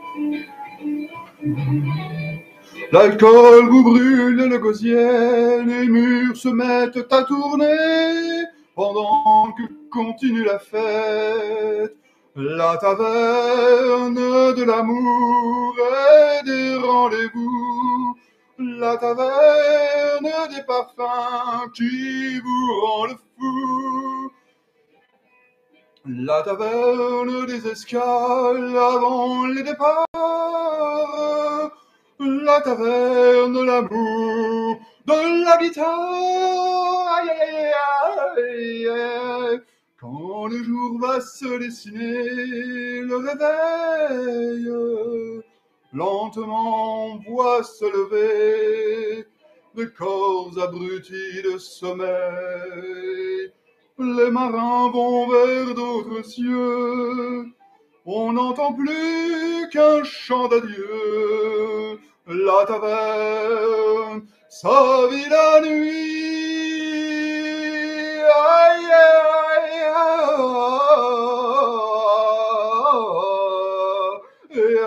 L'alcool vous brûle le gosier, les murs se mettent à tourner pendant que continue la fête. La taverne de l'amour et des rendez-vous, la taverne des parfums qui vous rend le fou. La taverne des escales avant les départs, la taverne de l'amour, de la guitare. Aïe, aïe, aïe, aïe. Quand le jour va se dessiner, le réveil, lentement on voit se lever des corps abrutis de sommeil. Les marins vont vers d'autres cieux, on n'entend plus qu'un chant d'adieu. La taverne, sa vie la nuit. Aïe, aïe, aïe,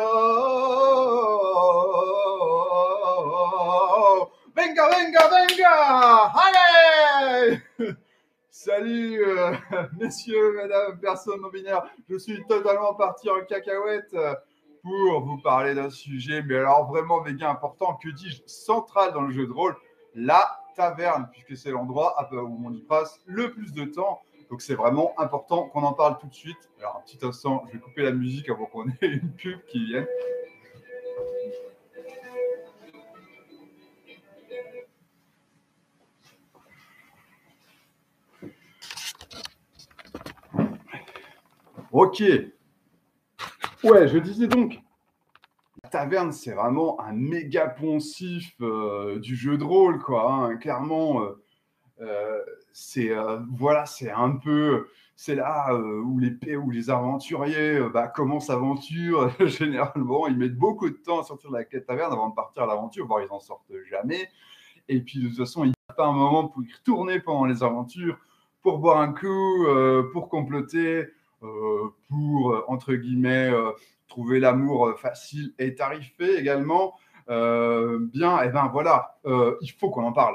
aïe. Venga, venga, venga. Allez. Salut, messieurs, mesdames, personnes non-binaires. Je suis totalement parti en cacahuète pour vous parler d'un sujet, mais alors vraiment méga important, que dis-je, central dans le jeu de rôle, la taverne, puisque c'est l'endroit où on y passe le plus de temps. Donc c'est vraiment important qu'on en parle tout de suite. Alors un petit instant, je vais couper la musique avant qu'on ait une pub qui vienne. Ok. Ouais, je disais donc, la taverne, c'est vraiment un méga poncif du jeu de rôle, quoi. Hein. Clairement, c'est voilà, c'est un peu, c'est là où les aventuriers commencent l'aventure. Généralement, ils mettent beaucoup de temps à sortir de la taverne avant de partir à l'aventure, voire ils n'en sortent jamais. Et puis de toute façon, il n'y a pas un moment pour y retourner pendant les aventures, pour boire un coup, pour comploter, pour, entre guillemets, trouver l'amour facile et tarifé également. Bien, et ben voilà, il faut qu'on en parle.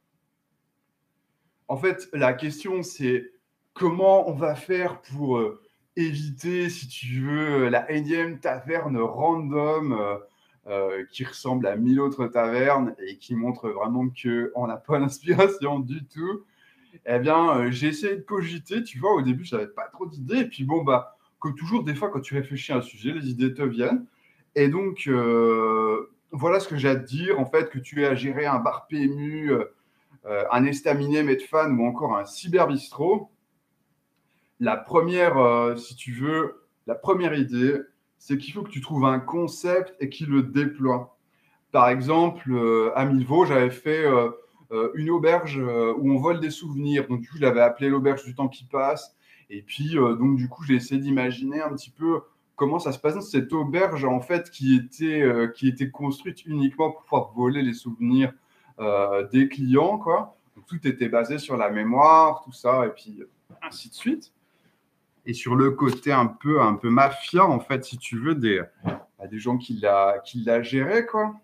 En fait, la question, c'est comment on va faire pour éviter, si tu veux, la énième taverne random qui ressemble à 1000 autres tavernes et qui montre vraiment qu'on n'a pas d'inspiration du tout. Eh bien, j'ai essayé de cogiter, tu vois, au début, je n'avais pas trop d'idées. Et puis, bon, comme toujours, des fois, quand tu réfléchis à un sujet, les idées te viennent. Et donc, voilà ce que j'ai à te dire. En fait, que tu aies à gérer un bar PMU, un estaminet Medfan ou encore un cyberbistrot. La première, si tu veux, la première idée, c'est qu'il faut que tu trouves un concept et qu'il le déploie. Par exemple, à Milvaux, j'avais fait une auberge où on vole des souvenirs. Donc, du coup, je l'avais appelé l'auberge du temps qui passe. Et puis, donc, du coup, j'ai essayé d'imaginer un petit peu comment ça se passe dans cette auberge, en fait, qui était construite uniquement pour pouvoir voler les souvenirs des clients, quoi. Donc, tout était basé sur la mémoire, tout ça, et puis ainsi de suite. Et sur le côté un peu mafia, en fait, si tu veux, des gens qui la géraient, quoi.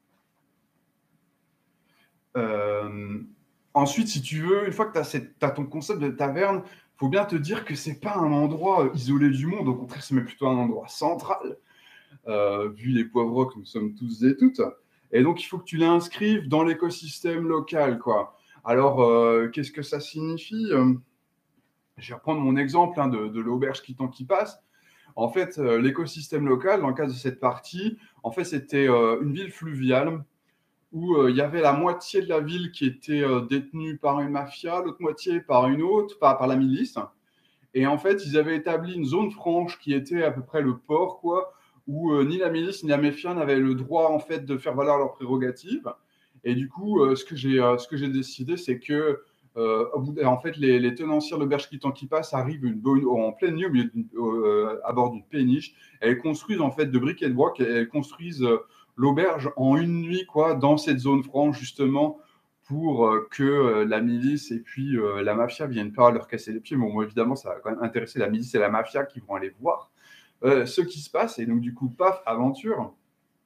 Ensuite, si tu veux, une fois que tu as ton concept de taverne, il faut bien te dire que c'est pas un endroit isolé du monde. Au contraire, c'est plutôt un endroit central, vu les poivrons que nous sommes tous et toutes. Et donc, il faut que tu l'inscrives dans l'écosystème local, quoi. Alors, qu'est-ce que ça signifie? Je vais reprendre mon exemple de l'auberge qui passe. En fait, l'écosystème local, dans le cadre de cette partie, en fait, c'était une ville fluviale où il y avait la moitié de la ville qui était détenue par une mafia, l'autre moitié par une autre, par la milice. Et en fait, ils avaient établi une zone franche qui était à peu près le port, quoi, où ni la milice ni la mafia n'avaient le droit en fait de faire valoir leurs prérogatives. Et du coup, ce que j'ai décidé, c'est que en fait, les tenanciers de l'auberge qui passe arrivent en pleine nuit à bord d'une péniche. Elles construisent en fait de briques et de broc. Elles construisent l'auberge en une nuit, quoi, dans cette zone franche justement pour que la milice et puis la mafia viennent pas leur casser les pieds. Bon, moi, évidemment, ça va quand même intéresser la milice et la mafia qui vont aller voir ce qui se passe. Et donc, du coup, paf, aventure.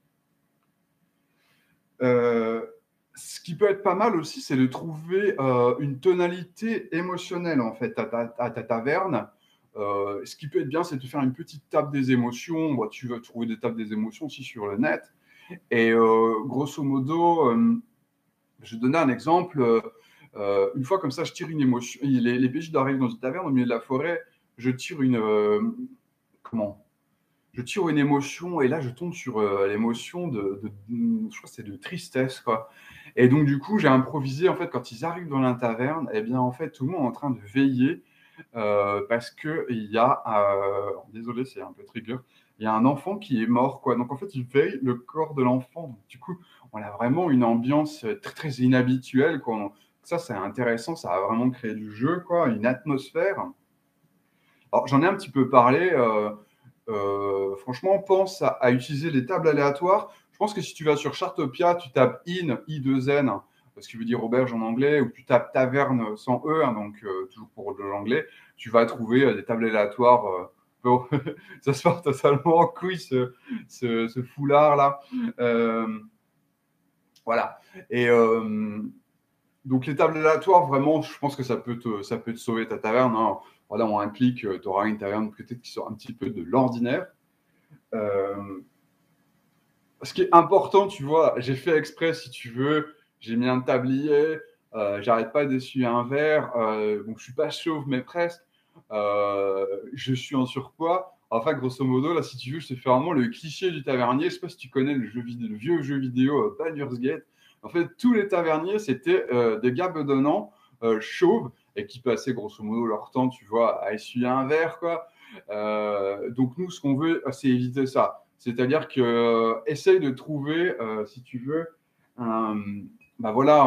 Ce qui peut être pas mal aussi, c'est de trouver une tonalité émotionnelle, en fait, à ta taverne. Ce qui peut être bien, c'est de faire une petite table des émotions. Bon, tu vas trouver des tables des émotions aussi sur le net. Et grosso modo, je vais donner un exemple. Une fois comme ça, je tire une émotion. Les PJ arrivent dans une taverne au milieu de la forêt. Je tire une. Comment Je tire une émotion et là, je tombe sur l'émotion je crois que c'est de tristesse, quoi. Et donc, du coup, j'ai improvisé. En fait, quand ils arrivent dans la taverne, eh bien, en fait, tout le monde est en train de veiller parce qu'il y a. Désolé, c'est un peu trigger. Il y a un enfant qui est mort, quoi. Donc, en fait, ils veillent le corps de l'enfant. Donc, du coup, on a vraiment une ambiance très, très inhabituelle, quoi. Ça, c'est intéressant. Ça a vraiment créé du jeu, quoi, une atmosphère. Alors, j'en ai un petit peu parlé. Franchement, pense à utiliser les tables aléatoires. Je pense que si tu vas sur Chartopia, tu tapes in, I2N, ce qui veut dire auberge en anglais, ou tu tapes taverne sans E, hein, donc toujours pour de l'anglais, tu vas trouver des tables aléatoires. Bon, ça se part totalement en couille, ce foulard-là. Voilà. Et donc, les tables aléatoires, vraiment, je pense que ça peut te sauver ta taverne, hein. Voilà, en un clic, tu auras une taverne peut-être qui sort un petit peu de l'ordinaire. Ce qui est important, tu vois, j'ai fait exprès, si tu veux, j'ai mis un tablier, j'arrête pas d'essuyer un verre, donc je suis pas chauve, mais presque. Je suis en surpoids. Enfin, grosso modo, là, si tu veux, je te fais vraiment le cliché du tavernier. Je sais pas si tu connais le vieux jeu vidéo Baldur's Gate. En fait, tous les taverniers, c'était des gars bedonnants, chauves, et qui passaient grosso modo leur temps, tu vois, à essuyer un verre, quoi. Donc nous, ce qu'on veut, c'est éviter ça. C'est-à-dire que essaye de trouver, si tu veux, un, bah voilà,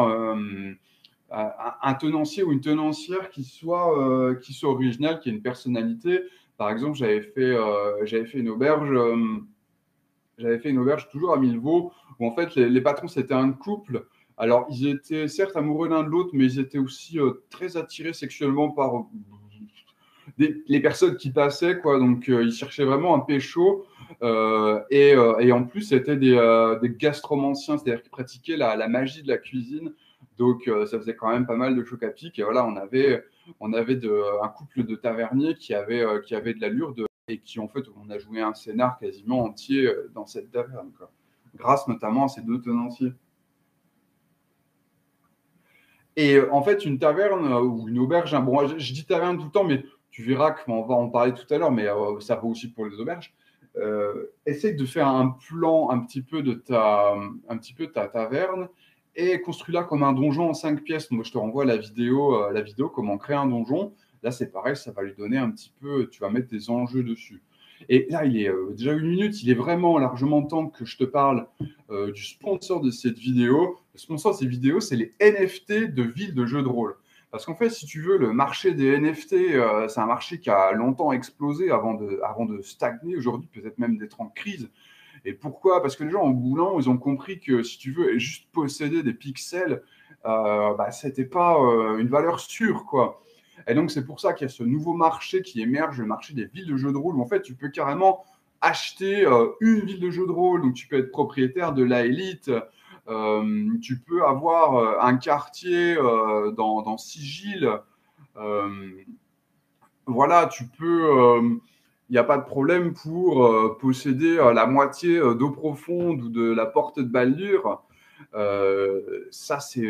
un tenancier ou une tenancière qui soit original, qui ait une personnalité. Par exemple, j'avais fait une auberge. J'avais fait une auberge toujours à Millevaux, où en fait les patrons c'était un couple. Alors ils étaient certes amoureux l'un de l'autre, mais ils étaient aussi très attirés sexuellement par les personnes qui passaient, quoi. Donc ils cherchaient vraiment un pécho. Et en plus, c'était des gastromanciens, c'est-à-dire qu'ils pratiquaient la magie de la cuisine. Donc ça faisait quand même pas mal de choc à pic. Et voilà, on avait un couple de taverniers qui avait de l'allure et qui, en fait, on a joué un scénar quasiment entier dans cette taverne, quoi. Grâce notamment à ces deux tenanciers. Et en fait, une taverne ou une auberge, hein, bon, je dis taverne tout le temps, mais tu verras qu'on va en parler tout à l'heure, mais ça vaut aussi pour les auberges. Essaye de faire un plan un petit peu de ta taverne et construis-la comme un donjon en 5 pièces. Moi, je te renvoie la vidéo comment créer un donjon. Là, c'est pareil, ça va lui donner un petit peu, tu vas mettre des enjeux dessus. Et là, il est déjà 1 minute, il est vraiment largement temps que je te parle du sponsor de cette vidéo. Le sponsor de cette vidéo, c'est les NFT de villes de jeux de rôle. Parce qu'en fait, si tu veux, le marché des NFT, c'est un marché qui a longtemps explosé avant de stagner aujourd'hui, peut-être même d'être en crise. Et pourquoi? Parce que les gens, au bout d'un moment, ils ont compris que si tu veux juste posséder des pixels, bah, c'était pas une valeur sûre, quoi. Et donc, c'est pour ça qu'il y a ce nouveau marché qui émerge, le marché des villes de jeux de rôle, où en fait, tu peux carrément acheter une ville de jeux de rôle, donc tu peux être propriétaire de la élite, tu peux avoir un quartier dans Sigil, euh, voilà, il n'y a pas de problème pour posséder la moitié d'eau profonde ou de la porte de Baldur. Ça, c'est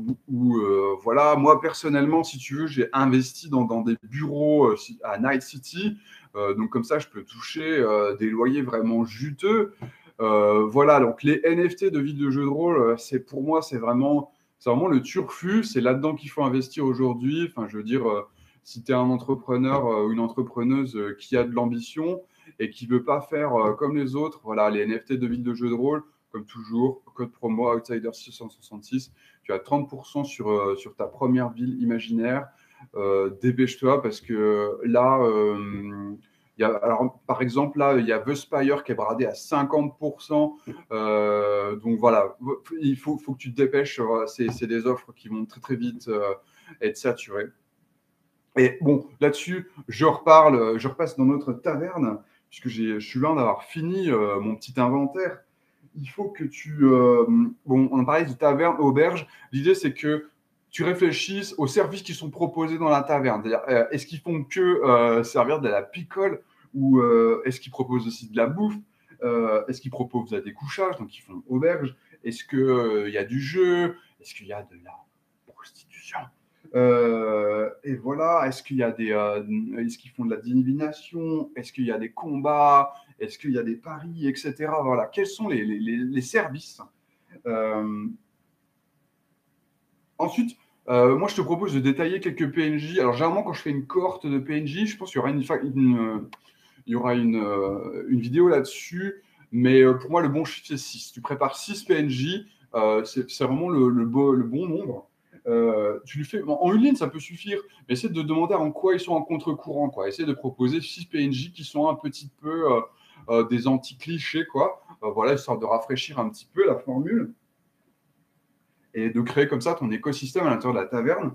voilà, moi personnellement, si tu veux, j'ai investi dans des bureaux à Night City. Donc, comme ça, je peux toucher des loyers vraiment juteux. Voilà, donc les NFT de villes de jeux de rôle, pour moi, c'est vraiment le turfu. C'est là-dedans qu'il faut investir aujourd'hui. Enfin, je veux dire, si tu es un entrepreneur ou une entrepreneuse qui a de l'ambition et qui ne veut pas faire comme les autres, voilà, les NFT de villes de jeux de rôle, comme toujours, code promo Outsider 666, tu as 30% sur ta première ville imaginaire. Dépêche-toi parce que là, alors, par exemple, là, il y a The Spire qui est bradé à 50%. Donc voilà, il faut que tu te dépêches. C'est des offres qui vont très très vite être saturées. Et bon, là-dessus, je repasse dans notre taverne. puisque je suis loin d'avoir fini mon petit inventaire. Il faut que bon, on parlait de taverne, auberge. L'idée, c'est que tu réfléchisses aux services qui sont proposés dans la taverne. C'est-à-dire, est-ce qu'ils font que servir de la picole ou est-ce qu'ils proposent aussi de la bouffe? Est-ce qu'ils proposent des couchages, donc ils font auberge? Est-ce qu'il y a du jeu? Est-ce qu'il y a de la prostitution? Et voilà, est-ce qu'il y a est-ce qu'ils font de la divination? Est-ce qu'il y a des combats? Est-ce qu'il y a des paris, etc. Voilà, quels sont les services? Ensuite, moi, je te propose de détailler quelques PNJ. Alors, généralement, quand je fais une cohorte de PNJ, je pense qu'il y aura il y aura une vidéo là-dessus. Mais pour moi, le bon chiffre, c'est 6. Tu prépares 6 PNJ, c'est vraiment le bon nombre. Tu lui fais en une ligne, ça peut suffire. Mais essaie de demander en quoi ils sont en contre-courant, quoi. Essaie de proposer 6 PNJ qui sont un petit peu des anti-clichés, quoi. Voilà, histoire de rafraîchir un petit peu la formule et de créer comme ça ton écosystème à l'intérieur de la taverne.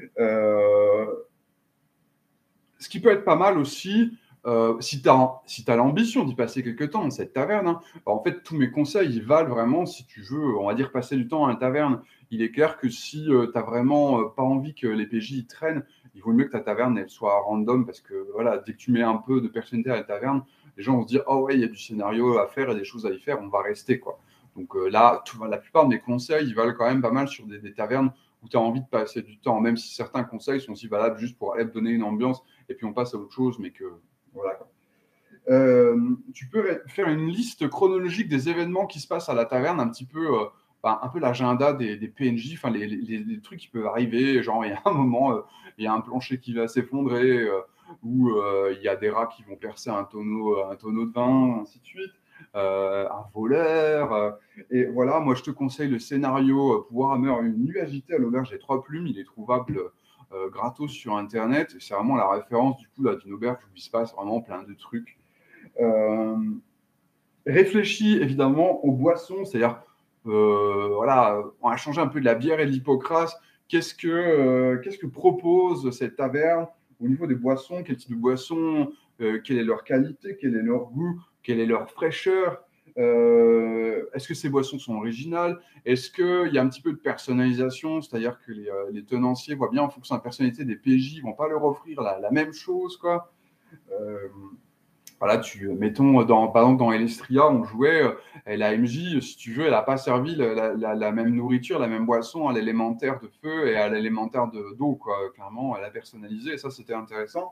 Ce qui peut être pas mal aussi, si tu as l'ambition d'y passer quelques temps dans cette taverne, hein, en fait, tous mes conseils, ils valent vraiment si tu veux, on va dire, passer du temps à la taverne. Il est clair que si tu n'as vraiment pas envie que les PJ traînent, il vaut mieux que ta taverne elle soit random parce que voilà, dès que tu mets un peu de personnalité à la taverne, les gens vont se dire oh ouais, il y a du scénario à faire et des choses à y faire, on va rester quoi. Donc là, la plupart de mes conseils, ils valent quand même pas mal sur des tavernes où tu as envie de passer du temps, même si certains conseils sont aussi valables juste pour aller te donner une ambiance et puis on passe à autre chose, mais que voilà. Tu peux faire une liste chronologique des événements qui se passent à la taverne, un peu l'agenda des PNJ, enfin les trucs qui peuvent arriver, genre il y a un moment, il y a un plancher qui va s'effondrer, ou il y a des rats qui vont percer un tonneau de vin, ainsi de suite, un voleur, et voilà, moi je te conseille le scénario Warhammer, une nuit agitée à l'auberge des Trois Plumes, il est trouvable gratos sur internet, c'est vraiment la référence du coup d'une auberge où il se passe vraiment plein de trucs. Euh, Réfléchis évidemment aux boissons, c'est-à-dire, voilà, on va changer un peu de la bière et de l'hypocrase. Qu'est-ce que propose cette taverne au niveau des boissons? Quel type de boissons? Quelle est leur qualité? Quel est leur goût? Quelle est leur fraîcheur? Est-ce que ces boissons sont originales? Est-ce qu'il y a un petit peu de personnalisation? C'est-à-dire que les tenanciers voient bien en fonction de la personnalité des PJ, ils ne vont pas leur offrir la même chose, quoi. Voilà, mettons, par exemple, dans Elestria, on jouait, la MJ, si tu veux, elle n'a pas servi la même nourriture, la même boisson à l'élémentaire de feu et à l'élémentaire d'eau, quoi. Clairement, elle a personnalisé, et ça, c'était intéressant.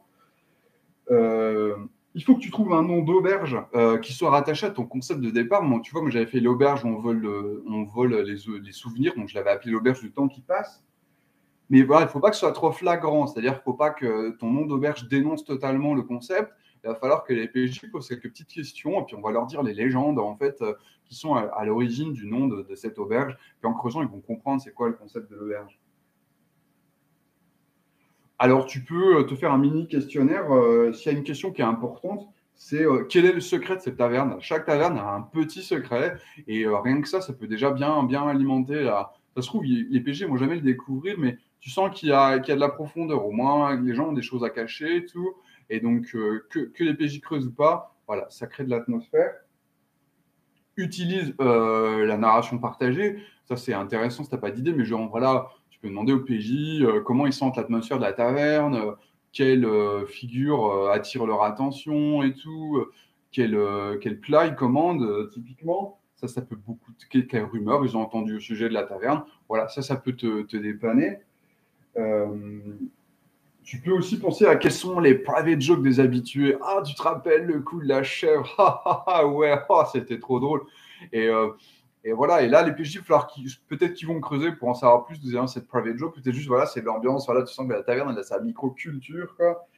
Il faut que tu trouves un nom d'auberge qui soit rattaché à ton concept de départ. Moi, tu vois, moi, j'avais fait l'auberge où on vole les souvenirs, donc je l'avais appelé l'auberge du temps qui passe. Mais voilà, il ne faut pas que ce soit trop flagrant, c'est-à-dire qu'il ne faut pas que ton nom d'auberge dénonce totalement le concept. Il va falloir que les PJ posent quelques petites questions et puis on va leur dire les légendes en fait qui sont à l'origine du nom de cette auberge. Puis en creusant, ils vont comprendre c'est quoi le concept de l'auberge. Alors tu peux te faire un mini questionnaire s'il y a une question qui est importante. C'est quel est le secret de cette taverne? Chaque taverne a un petit secret et rien que ça peut déjà bien alimenter la. Ça se trouve, les PG ne vont jamais le découvrir, mais tu sens qu'il y a de la profondeur. Au moins, les gens ont des choses à cacher et tout. Et donc, que les PJ creusent ou pas, voilà, ça crée de l'atmosphère. Utilise la narration partagée. Ça, c'est intéressant si tu n'as pas d'idée, mais genre, voilà, tu peux demander aux PJ comment ils sentent l'atmosphère de la taverne, quelle figure attire leur attention et tout, quel plat ils commandent typiquement. Ça peut beaucoup. Quelle rumeur ils ont entendu au sujet de la taverne. Voilà, ça peut te dépanner. Tu peux aussi penser à quels sont les private jokes des habitués. Ah, tu te rappelles le coup de la chèvre? Ah, ah, ah, ouais, oh, c'était trop drôle. Et, euh, et voilà, et là, les PJ, peut-être qu'ils vont creuser pour en savoir plus de cette private joke. Peut-être juste, voilà, c'est l'ambiance. Voilà, tu sens que la taverne, elle a sa micro-culture, quoi.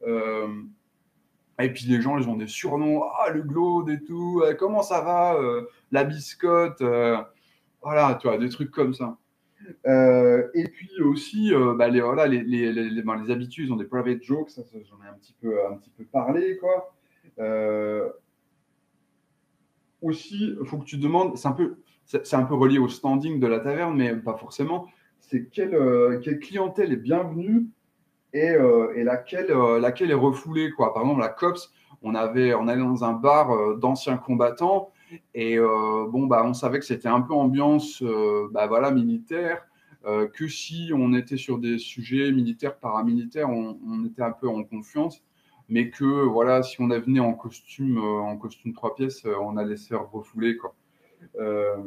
Et puis les gens, ils ont des surnoms. Ah, le glaude et tout. Comment ça va? La biscotte. Voilà, tu vois, des trucs comme ça. Et puis aussi, voilà, les habitués, ils ont des private jokes, ça, j'en ai un petit peu parlé, quoi. Aussi, il faut que tu demandes, c'est un peu relié au standing de la taverne, mais pas forcément, c'est quelle clientèle est bienvenue et laquelle est refoulée, quoi. Par exemple, la COPS, on allait dans un bar d'anciens combattants et bon, bah, on savait que c'était un peu ambiance bah, voilà, militaire, que si on était sur des sujets militaires, paramilitaires, on était un peu en confiance, mais que voilà, si on venait en costume 3 pièces, on allait se faire refouler, quoi. Euh,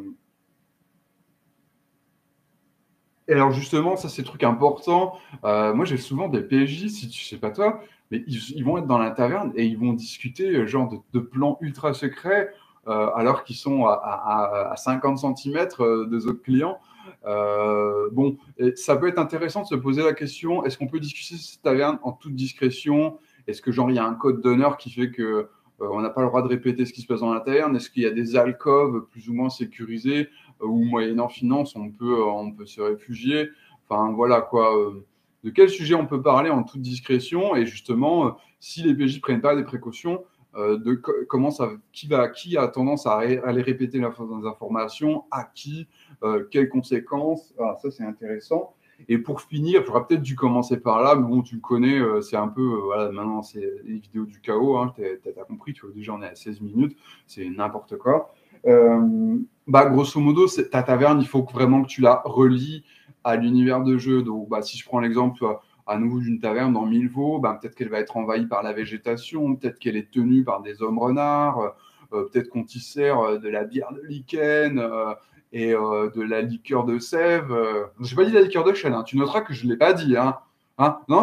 Et alors justement, ça c'est le truc important. Moi j'ai souvent des PJ, si tu sais pas toi, mais ils vont être dans la taverne et ils vont discuter genre de plans ultra secrets alors qu'ils sont à 50 centimètres des autres clients. Bon, et ça peut être intéressant de se poser la question, est-ce qu'on peut discuter cette taverne en toute discrétion? Est-ce que genre il y a un code d'honneur qui fait que on n'a pas le droit de répéter ce qui se passe dans la taverne? Est-ce qu'il y a des alcôves plus ou moins sécurisées? Ou moyennant finance, on peut se réfugier. Enfin, voilà quoi. De quel sujet on peut parler en toute discrétion et justement, si les PJ prennent pas des précautions, comment ça, qui a tendance à aller répéter les informations, à qui, quelles conséquences. Ah, ça, c'est intéressant. Et pour finir, j'aurais peut-être dû commencer par là, mais bon, tu me connais, c'est un peu, voilà, maintenant, c'est les vidéos du chaos, hein, t'as compris, tu vois, déjà, on est à 16 minutes, c'est n'importe quoi. Bah, grosso modo, ta taverne, il faut vraiment que tu la relis à l'univers de jeu. Donc, bah, si je prends l'exemple à nouveau d'une taverne dans Milvaux, bah, peut-être qu'elle va être envahie par la végétation, peut-être qu'elle est tenue par des hommes renards, peut-être qu'on t'y sert de la bière de lichen et de la liqueur de sève. Je n'ai pas dit la liqueur de chêne, hein. Tu noteras que je ne l'ai pas dit. Hein. Hein, non,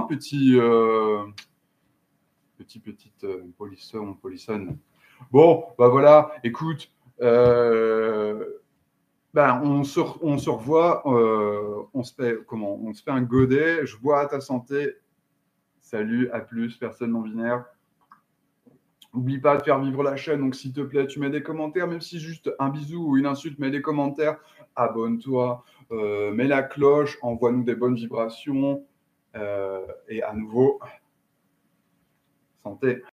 petite polissonne. Bon, bah voilà, écoute, euh, ben, on se revoit, on se fait un godet, je bois à ta santé. Salut, à plus, personne non binaire. N'oublie pas de faire vivre la chaîne, donc s'il te plaît, tu mets des commentaires, même si juste un bisou ou une insulte, mets des commentaires, abonne-toi, mets la cloche, envoie-nous des bonnes vibrations, et à nouveau, santé.